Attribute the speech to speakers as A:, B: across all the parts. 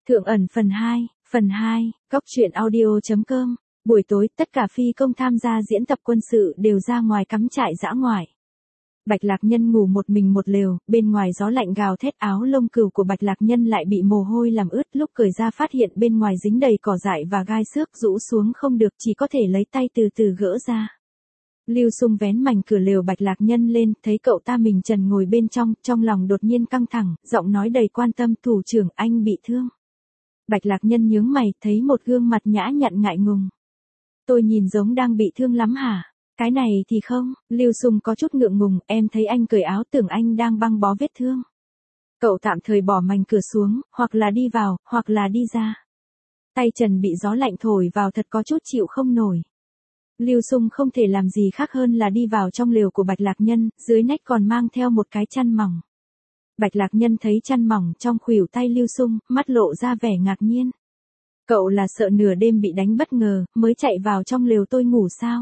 A: Thượng ẩn phần 2, Cóc truyện audio.com. Buổi tối, tất cả phi công tham gia diễn tập quân sự đều ra ngoài cắm trại dã ngoại. Bạch Lạc Nhân ngủ một mình một lều, bên ngoài gió lạnh gào thét, áo lông cừu của Bạch Lạc Nhân lại bị mồ hôi làm ướt, lúc cởi ra phát hiện bên ngoài dính đầy cỏ dại và gai xước, rũ xuống không được, chỉ có thể lấy tay từ từ gỡ ra. Lưu Xung vén mảnh cửa lều Bạch Lạc Nhân lên, thấy cậu ta mình trần ngồi bên trong lòng đột nhiên căng thẳng, giọng nói đầy quan tâm, thủ trưởng, anh bị thương. Bạch Lạc Nhân nhướng mày, thấy một gương mặt nhã nhặn ngại ngùng. Tôi nhìn giống đang bị thương lắm hả? Cái này thì không, Lưu Xung có chút ngượng ngùng, em thấy anh cởi áo tưởng anh đang băng bó vết thương. Cậu tạm thời bỏ mảnh cửa xuống, hoặc là đi vào, hoặc là đi ra. Tay trần bị gió lạnh thổi vào thật có chút chịu không nổi. Lưu Xung không thể làm gì khác hơn là đi vào trong lều của Bạch Lạc Nhân, dưới nách còn mang theo một cái chăn mỏng. Bạch Lạc Nhân thấy chăn mỏng trong khuỷu tay Lưu Xung, mắt lộ ra vẻ ngạc nhiên. Cậu là sợ nửa đêm bị đánh bất ngờ, mới chạy vào trong lều tôi ngủ sao?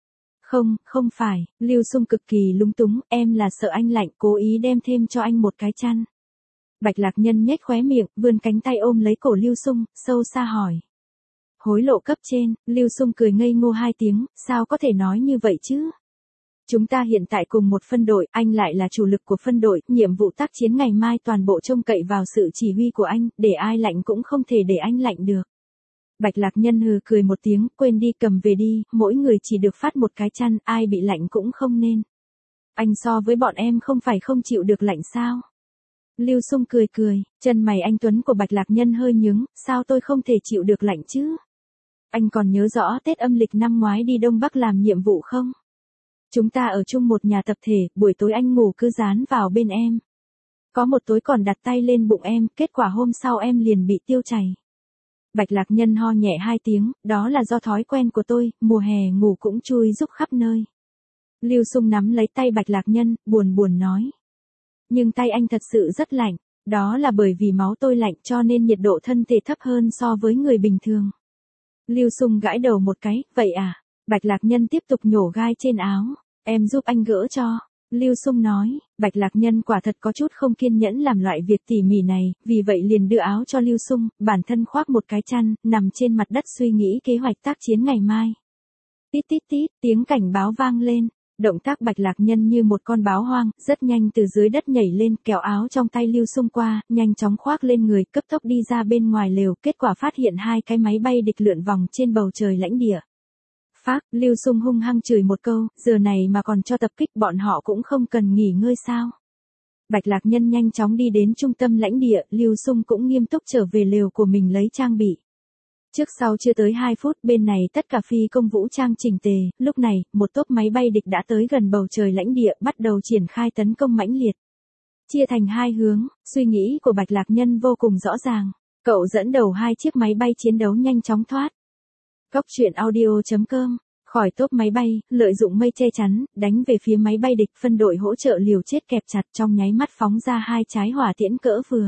A: Không phải, Lưu Xung cực kỳ lúng túng, em là sợ anh lạnh, cố ý đem thêm cho anh một cái chăn. Bạch Lạc Nhân nhếch khóe miệng, vươn cánh tay ôm lấy cổ Lưu Xung, sâu xa hỏi. Hối lộ cấp trên, Lưu Xung cười ngây ngô 2 tiếng, sao có thể nói như vậy chứ? Chúng ta hiện tại cùng một phân đội, anh lại là chủ lực của phân đội, nhiệm vụ tác chiến ngày mai toàn bộ trông cậy vào sự chỉ huy của anh, để ai lạnh cũng không thể để anh lạnh được. Bạch Lạc Nhân hừ cười một tiếng, quên đi, cầm về đi, mỗi người chỉ được phát một cái chăn, ai bị lạnh cũng không nên. Anh so với bọn em không phải không chịu được lạnh sao? Lưu Xung cười, chân mày anh tuấn của Bạch Lạc Nhân hơi nhướng, sao tôi không thể chịu được lạnh chứ? Anh còn nhớ rõ Tết âm lịch năm ngoái đi Đông Bắc làm nhiệm vụ không? Chúng ta ở chung một nhà tập thể, buổi tối anh ngủ cứ dán vào bên em. Có một tối còn đặt tay lên bụng em, kết quả hôm sau em liền bị tiêu chảy. Bạch Lạc Nhân ho nhẹ 2 tiếng, đó là do thói quen của tôi, mùa hè ngủ cũng chui rúc khắp nơi. Lưu Xung nắm lấy tay Bạch Lạc Nhân, buồn nói. Nhưng tay anh thật sự rất lạnh, đó là bởi vì máu tôi lạnh cho nên nhiệt độ thân thể thấp hơn so với người bình thường. Lưu Xung gãi đầu một cái, vậy à? Bạch Lạc Nhân tiếp tục nhổ gai trên áo, em giúp anh gỡ cho. Lưu Xung nói, Bạch Lạc Nhân quả thật có chút không kiên nhẫn làm loại việc tỉ mỉ này, vì vậy liền đưa áo cho Lưu Xung, bản thân khoác một cái chăn, nằm trên mặt đất suy nghĩ kế hoạch tác chiến ngày mai. Tít tít tít, tiếng cảnh báo vang lên, động tác Bạch Lạc Nhân như một con báo hoang, rất nhanh từ dưới đất nhảy lên, kéo áo trong tay Lưu Xung qua, nhanh chóng khoác lên người, cấp tốc đi ra bên ngoài lều, kết quả phát hiện 2 cái máy bay địch lượn vòng trên bầu trời lãnh địa. Phác, Lưu Xung hung hăng chửi một câu, giờ này mà còn cho tập kích, bọn họ cũng không cần nghỉ ngơi sao? Bạch Lạc Nhân nhanh chóng đi đến trung tâm lãnh địa, Lưu Xung cũng nghiêm túc trở về lều của mình lấy trang bị. Trước sau chưa tới 2 phút, bên này tất cả phi công vũ trang chỉnh tề, lúc này, một tốp máy bay địch đã tới gần bầu trời lãnh địa, bắt đầu triển khai tấn công mãnh liệt. Chia thành 2 hướng, suy nghĩ của Bạch Lạc Nhân vô cùng rõ ràng, cậu dẫn đầu 2 chiếc máy bay chiến đấu nhanh chóng thoát. Cóc truyện audio.com, khỏi tốp máy bay, lợi dụng mây che chắn, đánh về phía máy bay địch, phân đội hỗ trợ liều chết kẹp chặt, trong nháy mắt phóng ra 2 trái hỏa tiễn cỡ vừa.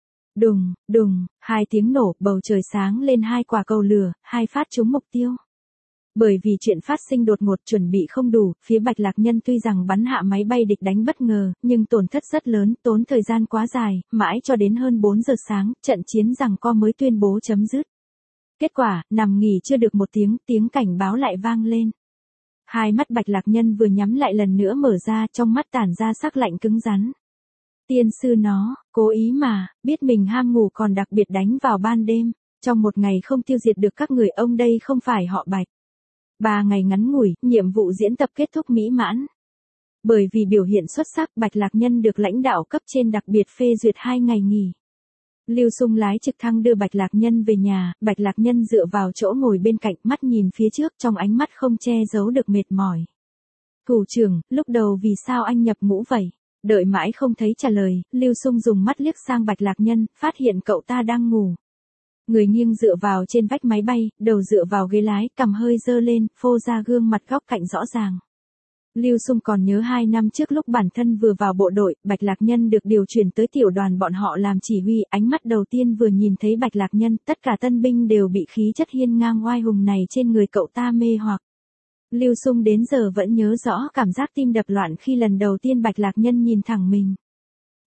A: Đùng, 2 tiếng nổ, bầu trời sáng lên 2 quả cầu lửa, 2 phát trúng mục tiêu. Bởi vì chuyện phát sinh đột ngột, chuẩn bị không đủ, phía Bạch Lạc Nhân tuy rằng bắn hạ máy bay địch đánh bất ngờ, nhưng tổn thất rất lớn, tốn thời gian quá dài, mãi cho đến hơn 4 giờ sáng, trận chiến giằng co mới tuyên bố chấm dứt. Kết quả, nằm nghỉ chưa được 1 tiếng, tiếng cảnh báo lại vang lên. 2 mắt Bạch Lạc Nhân vừa nhắm lại lần nữa mở ra, trong mắt tản ra sắc lạnh cứng rắn. Tiên sư nó, cố ý mà, biết mình ham ngủ còn đặc biệt đánh vào ban đêm, trong một ngày không tiêu diệt được các người, ông đây không phải họ Bạch. 3 ngày ngắn ngủi, nhiệm vụ diễn tập kết thúc mỹ mãn. Bởi vì biểu hiện xuất sắc, Bạch Lạc Nhân được lãnh đạo cấp trên đặc biệt phê duyệt 2 ngày nghỉ. Lưu Xung lái trực thăng đưa Bạch Lạc Nhân về nhà, Bạch Lạc Nhân dựa vào chỗ ngồi bên cạnh, mắt nhìn phía trước, trong ánh mắt không che giấu được mệt mỏi. Thủ trưởng, lúc đầu vì sao anh nhập ngũ vậy? Đợi mãi không thấy trả lời, Lưu Xung dùng mắt liếc sang Bạch Lạc Nhân, phát hiện cậu ta đang ngủ. Người nghiêng dựa vào trên vách máy bay, đầu dựa vào ghế lái, cằm hơi dơ lên, phô ra gương mặt góc cạnh rõ ràng. Lưu Xung còn nhớ 2 năm trước lúc bản thân vừa vào bộ đội, Bạch Lạc Nhân được điều chuyển tới tiểu đoàn bọn họ làm chỉ huy, ánh mắt đầu tiên vừa nhìn thấy Bạch Lạc Nhân, tất cả tân binh đều bị khí chất hiên ngang oai hùng này trên người cậu ta mê hoặc. Lưu Xung đến giờ vẫn nhớ rõ cảm giác tim đập loạn khi lần đầu tiên Bạch Lạc Nhân nhìn thẳng mình.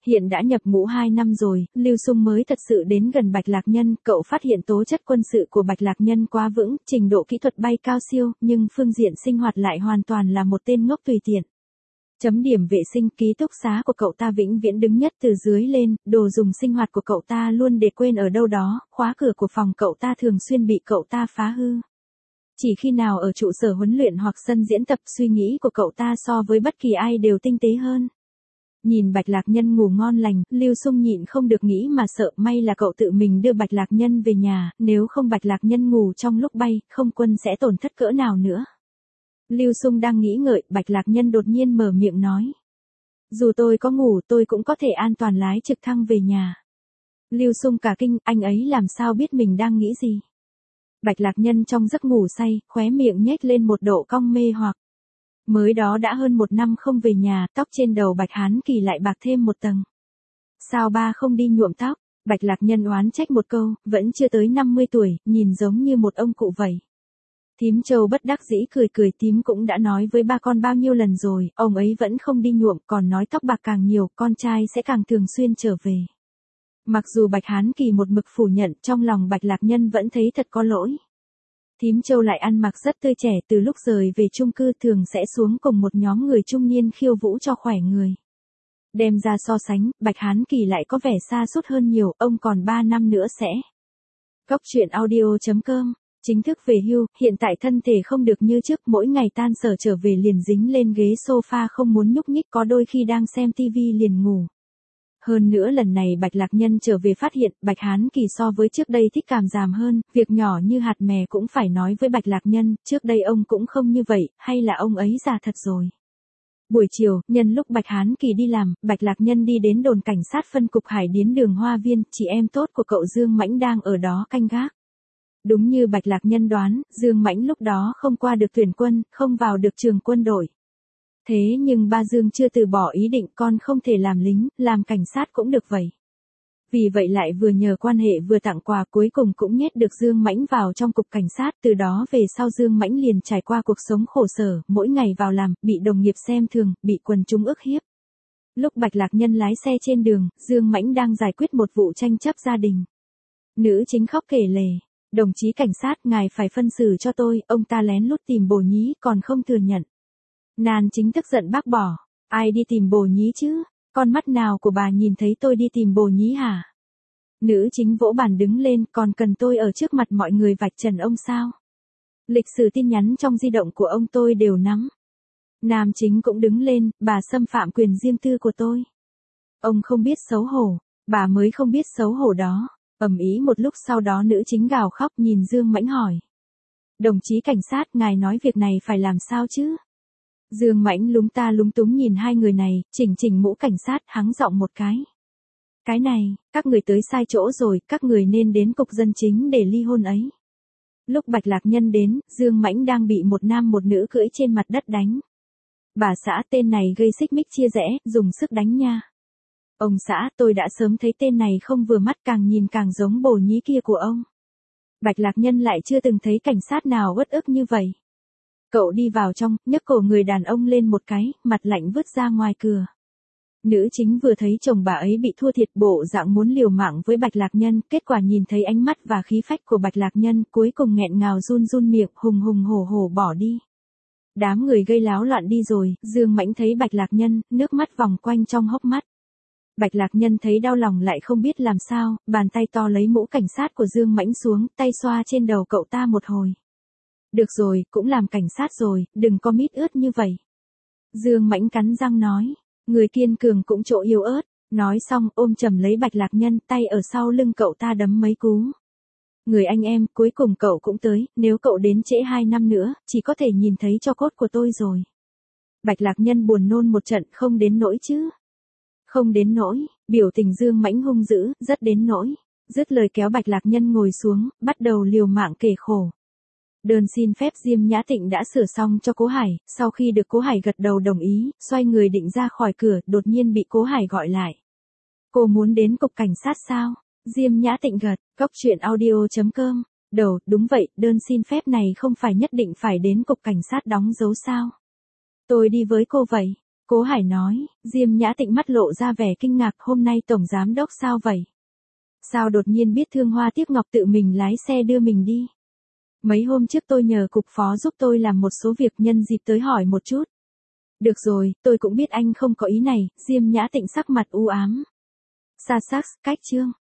A: Hiện đã nhập ngũ 2 năm rồi, Lưu Xung mới thật sự đến gần Bạch Lạc Nhân, cậu phát hiện tố chất quân sự của Bạch Lạc Nhân quá vững, trình độ kỹ thuật bay cao siêu, nhưng phương diện sinh hoạt lại hoàn toàn là một tên ngốc tùy tiện. Chấm điểm vệ sinh, ký túc xá của cậu ta vĩnh viễn đứng nhất từ dưới lên, đồ dùng sinh hoạt của cậu ta luôn để quên ở đâu đó, khóa cửa của phòng cậu ta thường xuyên bị cậu ta phá hư. Chỉ khi nào ở trụ sở huấn luyện hoặc sân diễn tập, suy nghĩ của cậu ta so với bất kỳ ai đều tinh tế hơn. Nhìn Bạch Lạc Nhân ngủ ngon lành, Lưu Xung nhịn không được nghĩ mà sợ, may là cậu tự mình đưa Bạch Lạc Nhân về nhà, nếu không Bạch Lạc Nhân ngủ trong lúc bay, không quân sẽ tổn thất cỡ nào nữa. Lưu Xung đang nghĩ ngợi, Bạch Lạc Nhân đột nhiên mở miệng nói. Dù tôi có ngủ tôi cũng có thể an toàn lái trực thăng về nhà. Lưu Xung cả kinh, anh ấy làm sao biết mình đang nghĩ gì. Bạch Lạc Nhân trong giấc ngủ say, khóe miệng nhếch lên một độ cong mê hoặc. Mới đó đã hơn 1 năm không về nhà, tóc trên đầu Bạch Hán Kỳ lại bạc thêm một tầng. Sao ba không đi nhuộm tóc? Bạch Lạc Nhân oán trách một câu, vẫn chưa tới 50 tuổi, nhìn giống như một ông cụ vậy. Thím Châu bất đắc dĩ cười cười, thím cũng đã nói với ba con bao nhiêu lần rồi, ông ấy vẫn không đi nhuộm, còn nói tóc bạc càng nhiều, con trai sẽ càng thường xuyên trở về. Mặc dù Bạch Hán Kỳ một mực phủ nhận, trong lòng Bạch Lạc Nhân vẫn thấy thật có lỗi. Thím Châu lại ăn mặc rất tươi trẻ, từ lúc rời về chung cư thường sẽ xuống cùng một nhóm người trung niên khiêu vũ cho khỏe người. Đem ra so sánh, Bạch Hán Kỳ lại có vẻ xa sút hơn nhiều, ông còn 3 năm nữa sẽ. Góc truyện audio.com chính thức về hưu, hiện tại thân thể không được như trước, mỗi ngày tan sở trở về liền dính lên ghế sofa không muốn nhúc nhích, có đôi khi đang xem tivi liền ngủ. Hơn nữa lần này Bạch Lạc Nhân trở về phát hiện, Bạch Hán Kỳ so với trước đây thích cảm giảm hơn, việc nhỏ như hạt mè cũng phải nói với Bạch Lạc Nhân, trước đây ông cũng không như vậy, hay là ông ấy già thật rồi. Buổi chiều, nhân lúc Bạch Hán Kỳ đi làm, Bạch Lạc Nhân đi đến đồn cảnh sát phân cục Hải Điến đường Hoa Viên, chị em tốt của cậu Dương Mãnh đang ở đó canh gác. Đúng như Bạch Lạc Nhân đoán, Dương Mãnh lúc đó không qua được tuyển quân, không vào được trường quân đội. Thế nhưng ba Dương chưa từ bỏ ý định, con không thể làm lính, làm cảnh sát cũng được vậy. Vì vậy lại vừa nhờ quan hệ vừa tặng quà, cuối cùng cũng nhét được Dương Mãnh vào trong cục cảnh sát, từ đó về sau Dương Mãnh liền trải qua cuộc sống khổ sở, mỗi ngày vào làm, bị đồng nghiệp xem thường, bị quần chúng ức hiếp. Lúc Bạch Lạc Nhân lái xe trên đường, Dương Mãnh đang giải quyết một vụ tranh chấp gia đình. Nữ chính khóc kể lể. Đồng chí cảnh sát, ngài phải phân xử cho tôi, ông ta lén lút tìm bồ nhí còn không thừa nhận. Nan chính tức giận bác bỏ, ai đi tìm bồ nhí chứ, con mắt nào của bà nhìn thấy tôi đi tìm bồ nhí hả? Nữ chính vỗ bàn đứng lên, còn cần tôi ở trước mặt mọi người vạch trần ông sao? Lịch sử tin nhắn trong di động của ông tôi đều nắm. Nam chính cũng đứng lên, bà xâm phạm quyền riêng tư của tôi. Ông không biết xấu hổ, bà mới không biết xấu hổ đó. Ầm ĩ một lúc sau đó nữ chính gào khóc nhìn Dương Mãnh hỏi. Đồng chí cảnh sát, ngài nói việc này phải làm sao chứ? Dương Mãnh lúng ta lúng túng nhìn hai người này, chỉnh mũ cảnh sát, hắng giọng một cái. Cái này, các người tới sai chỗ rồi, các người nên đến cục dân chính để ly hôn ấy. Lúc Bạch Lạc Nhân đến, Dương Mãnh đang bị một nam một nữ cưỡi trên mặt đất đánh. Bà xã, tên này gây xích mích chia rẽ, dùng sức đánh nha. Ông xã, tôi đã sớm thấy tên này không vừa mắt, càng nhìn càng giống bồ nhí kia của ông. Bạch Lạc Nhân lại chưa từng thấy cảnh sát nào uất ức như vậy. Cậu đi vào trong, nhấc cổ người đàn ông lên một cái, mặt lạnh vứt ra ngoài cửa. Nữ chính vừa thấy chồng bà ấy bị thua thiệt, bộ dạng muốn liều mạng với Bạch Lạc Nhân, kết quả nhìn thấy ánh mắt và khí phách của Bạch Lạc Nhân, cuối cùng nghẹn ngào run miệng, hùng hổ bỏ đi. Đám người gây láo loạn đi rồi, Dương Mãnh thấy Bạch Lạc Nhân, nước mắt vòng quanh trong hốc mắt. Bạch Lạc Nhân thấy đau lòng lại không biết làm sao, bàn tay to lấy mũ cảnh sát của Dương Mãnh xuống, tay xoa trên đầu cậu ta một hồi. Được rồi, cũng làm cảnh sát rồi, đừng có mít ướt như vậy. Dương Mãnh cắn răng nói, người kiên cường cũng chỗ yếu ớt, nói xong ôm chầm lấy Bạch Lạc Nhân, tay ở sau lưng cậu ta đấm mấy cú. Người anh em, cuối cùng cậu cũng tới, nếu cậu đến trễ 2 năm nữa, chỉ có thể nhìn thấy tro cốt của tôi rồi. Bạch Lạc Nhân buồn nôn một trận, không đến nỗi chứ. Không đến nỗi, biểu tình Dương Mãnh hung dữ, rất đến nỗi. Dứt lời kéo Bạch Lạc Nhân ngồi xuống, bắt đầu liều mạng kể khổ. Đơn xin phép Diêm Nhã Tịnh đã sửa xong cho Cố Hải, sau khi được Cố Hải gật đầu đồng ý, xoay người định ra khỏi cửa, đột nhiên bị Cố Hải gọi lại. Cô muốn đến cục cảnh sát sao? Diêm Nhã Tịnh gật, góc truyện audio.com. Đầu, đúng vậy, đơn xin phép này không phải nhất định phải đến cục cảnh sát đóng dấu sao? Tôi đi với cô vậy. Cố Hải nói, Diêm Nhã Tịnh mắt lộ ra vẻ kinh ngạc, hôm nay Tổng Giám Đốc sao vậy? Sao đột nhiên biết Thương Hoa Tiếp Ngọc tự mình lái xe đưa mình đi? Mấy hôm trước tôi nhờ cục phó giúp tôi làm một số việc, nhân dịp tới hỏi một chút. Được rồi, tôi cũng biết anh không có ý này, Diêm Nhã Tịnh sắc mặt u ám. Xa sắc, cách chương.